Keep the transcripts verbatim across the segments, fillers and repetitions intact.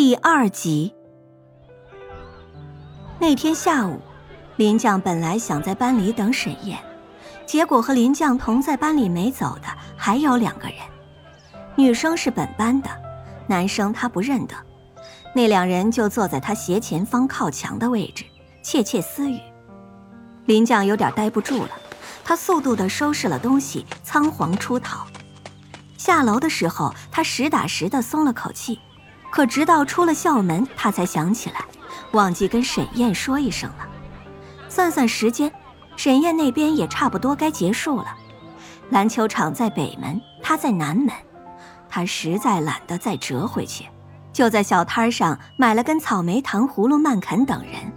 第二集。那天下午，林将本来想在班里等沈燕，结果和林将同在班里没走的还有两个人，女生是本班的，男生他不认得。那两人就坐在他斜前方靠墙的位置，窃窃私语。林将有点待不住了，他速度地收拾了东西，仓皇出逃。下楼的时候，他实打实地松了口气，可直到出了校门，他才想起来忘记跟沈燕说一声了。算算时间，沈燕那边也差不多该结束了。篮球场在北门，他在南门，他实在懒得再折回去，就在小摊上买了根草莓糖葫芦慢啃等人。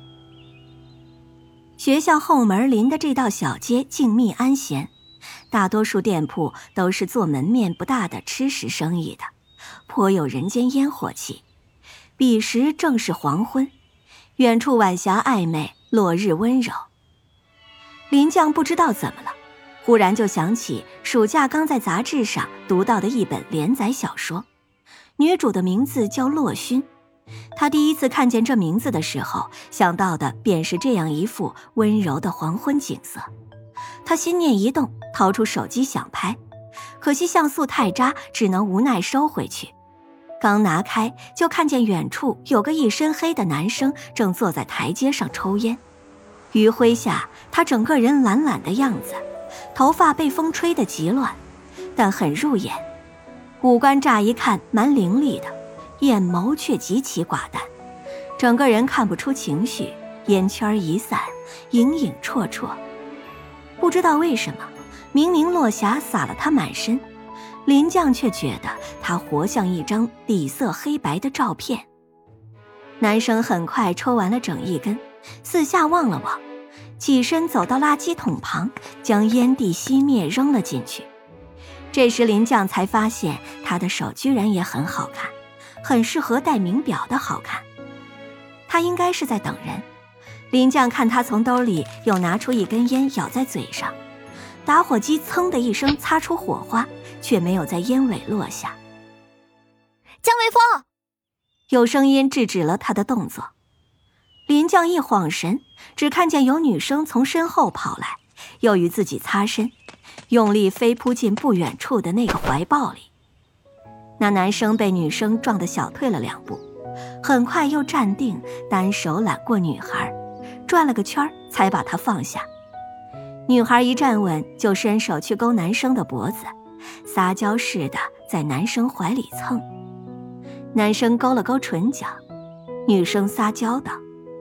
学校后门临的这道小街静谧安闲，大多数店铺都是做门面不大的吃食生意的，颇有人间烟火气。彼时正是黄昏，远处晚霞暧昧，落日温柔。林将不知道怎么了，忽然就想起暑假刚在杂志上读到的一本连载小说，女主的名字叫洛薰。他第一次看见这名字的时候，想到的便是这样一幅温柔的黄昏景色。他心念一动，掏出手机想拍，可惜像素太渣，只能无奈收回去。刚拿开，就看见远处有个一身黑的男生正坐在台阶上抽烟。余晖下，他整个人懒懒的样子，头发被风吹得极乱，但很入眼。五官乍一看蛮凌厉的，眼眸却极其寡淡，整个人看不出情绪，烟圈一散，影影绰绰。不知道为什么，明明落霞洒了他满身，林将却觉得他活像一张底色黑白的照片。男生很快抽完了整一根，四下望了望，起身走到垃圾桶旁，将烟蒂熄灭扔了进去。这时林将才发现他的手居然也很好看，很适合戴名表的好看。他应该是在等人。林将看他从兜里又拿出一根烟咬在嘴上，打火机噌的一声擦出火花，却没有在烟尾落下。 江微风！ 有声音制止了他的动作。林将一晃神，只看见有女生从身后跑来，又与自己擦身，用力飞扑进不远处的那个怀抱里。那男生被女生撞得小退了两步，很快又站定，单手揽过女孩，转了个圈才把她放下。女孩一站稳，就伸手去勾男生的脖子，撒娇似的在男生怀里蹭。男生勾了勾唇角，女生撒娇道：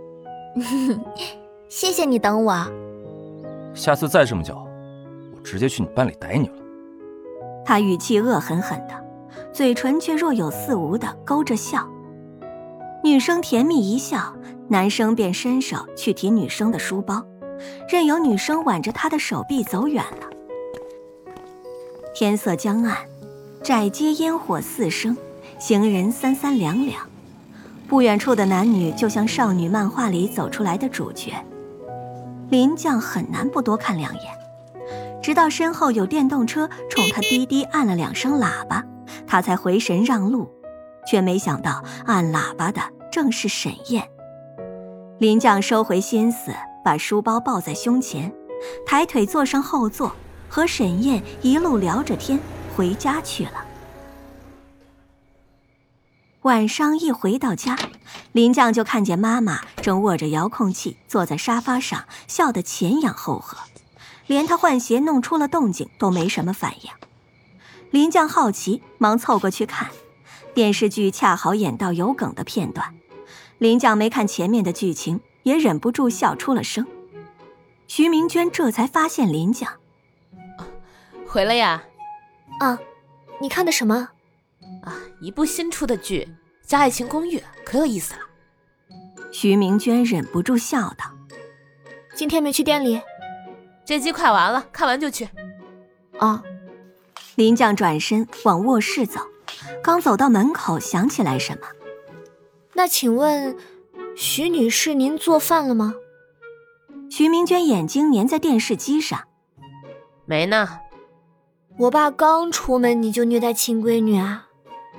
谢谢你等我。 下次再这么叫，我直接去你班里逮你了。 他语气恶狠狠的，嘴唇却若有似无的勾着笑。女生甜蜜一笑，男生便伸手去提女生的书包，任由女生挽着他的手臂走远了。天色将暗，窄街烟火四生，行人三三两两。不远处的男女就像少女漫画里走出来的主角，林将很难不多看两眼。直到身后有电动车冲他滴滴按了两声喇叭，他才回神让路，却没想到按喇叭的正是沈燕。林将收回心思，把书包抱在胸前，抬腿坐上后座，和沈燕一路聊着天回家去了。晚上一回到家，林将就看见妈妈正握着遥控器坐在沙发上，笑得前仰后合，连他换鞋弄出了动静都没什么反应。林将好奇，忙凑过去看，电视剧恰好演到有梗的片段，林将没看前面的剧情，也忍不住笑出了声。徐明娟这才发现林将。 回来呀？ 啊，你看的什么？ 啊，一部新出的剧叫《爱情公寓》，可有意思了。 徐明娟忍不住笑道： 今天没去店里？ 这集快完了，看完就去。 啊。 林将转身往卧室走，刚走到门口想起来什么。 那请问徐女士您做饭了吗？ 徐明娟眼睛粘在电视机上。 没呢。 我爸刚出门你就虐待亲闺女啊？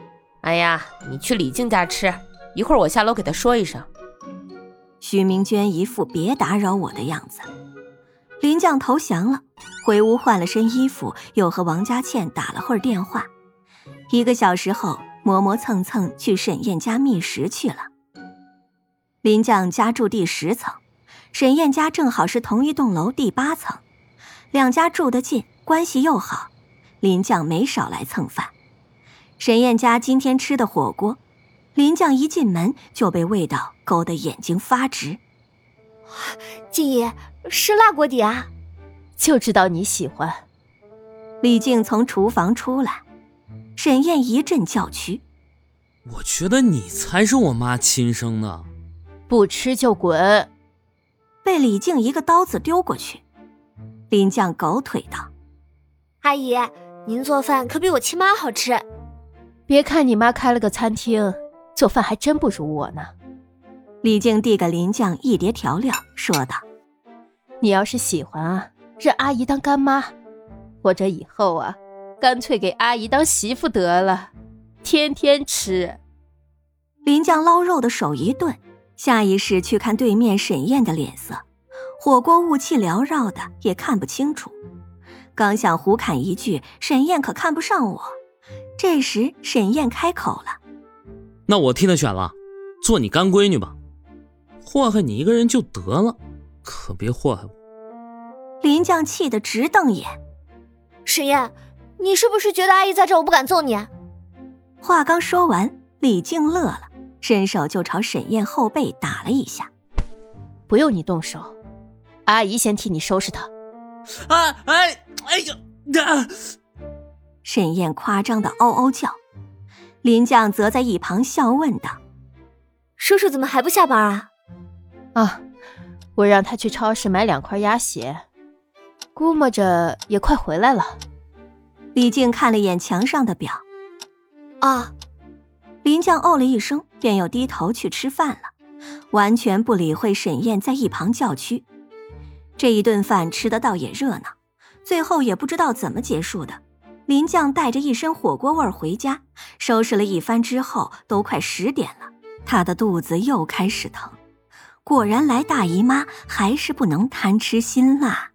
哎呀，你去李静家吃，一会儿我下楼给她说一声。 徐明娟一副别打扰我的样子。林将投降了，回屋换了身衣服，又和王佳倩打了会儿电话。一个小时后，磨磨蹭蹭去沈燕家觅食去了。林将家住第十层，沈燕家正好是同一栋楼第八层，两家住得近，关系又好，林将没少来蹭饭。沈燕家今天吃的火锅，林将一进门就被味道勾得眼睛发直。 静怡，是辣锅底啊？ 就知道你喜欢。 李静从厨房出来，沈燕一阵叫屈。 我觉得你才是我妈亲生的。 不吃就滚。 被李静一个刀子丢过去。林将狗腿道： 阿姨，您做饭可比我亲妈好吃。 别看你妈开了个餐厅，做饭还真不如我呢。 李静递给林将一碟调料，说道： 你要是喜欢啊，认阿姨当干妈，或者以后啊，干脆给阿姨当媳妇得了，天天吃。 林将捞肉的手一顿，下意识去看对面沈燕的脸色，火锅雾气缭绕的，也看不清楚。刚想胡侃一句，沈燕可看不上我。这时沈燕开口了： 那我替她选了，做你干闺女吧，祸害你一个人就得了，可别祸害我。 林将气得直瞪眼： 沈燕，你是不是觉得阿姨在这我不敢揍你？ 话刚说完，李静乐了，伸手就朝沈燕后背打了一下。 不用你动手，阿姨先替你收拾她。 啊哎哎呀啊！ 沈燕夸张的嗷嗷叫，林将则在一旁笑问道： 叔叔怎么还不下班啊？ 啊，我让他去超市买两块鸭血，估摸着也快回来了。 李静看了眼墙上的表。 啊。 林将哦了一声，便又低头去吃饭了，完全不理会沈燕在一旁叫屈。这一顿饭吃得倒也热闹，最后也不知道怎么结束的。林将带着一身火锅味回家，收拾了一番之后，都快十点了，他的肚子又开始疼。果然来大姨妈还是不能贪吃辛辣。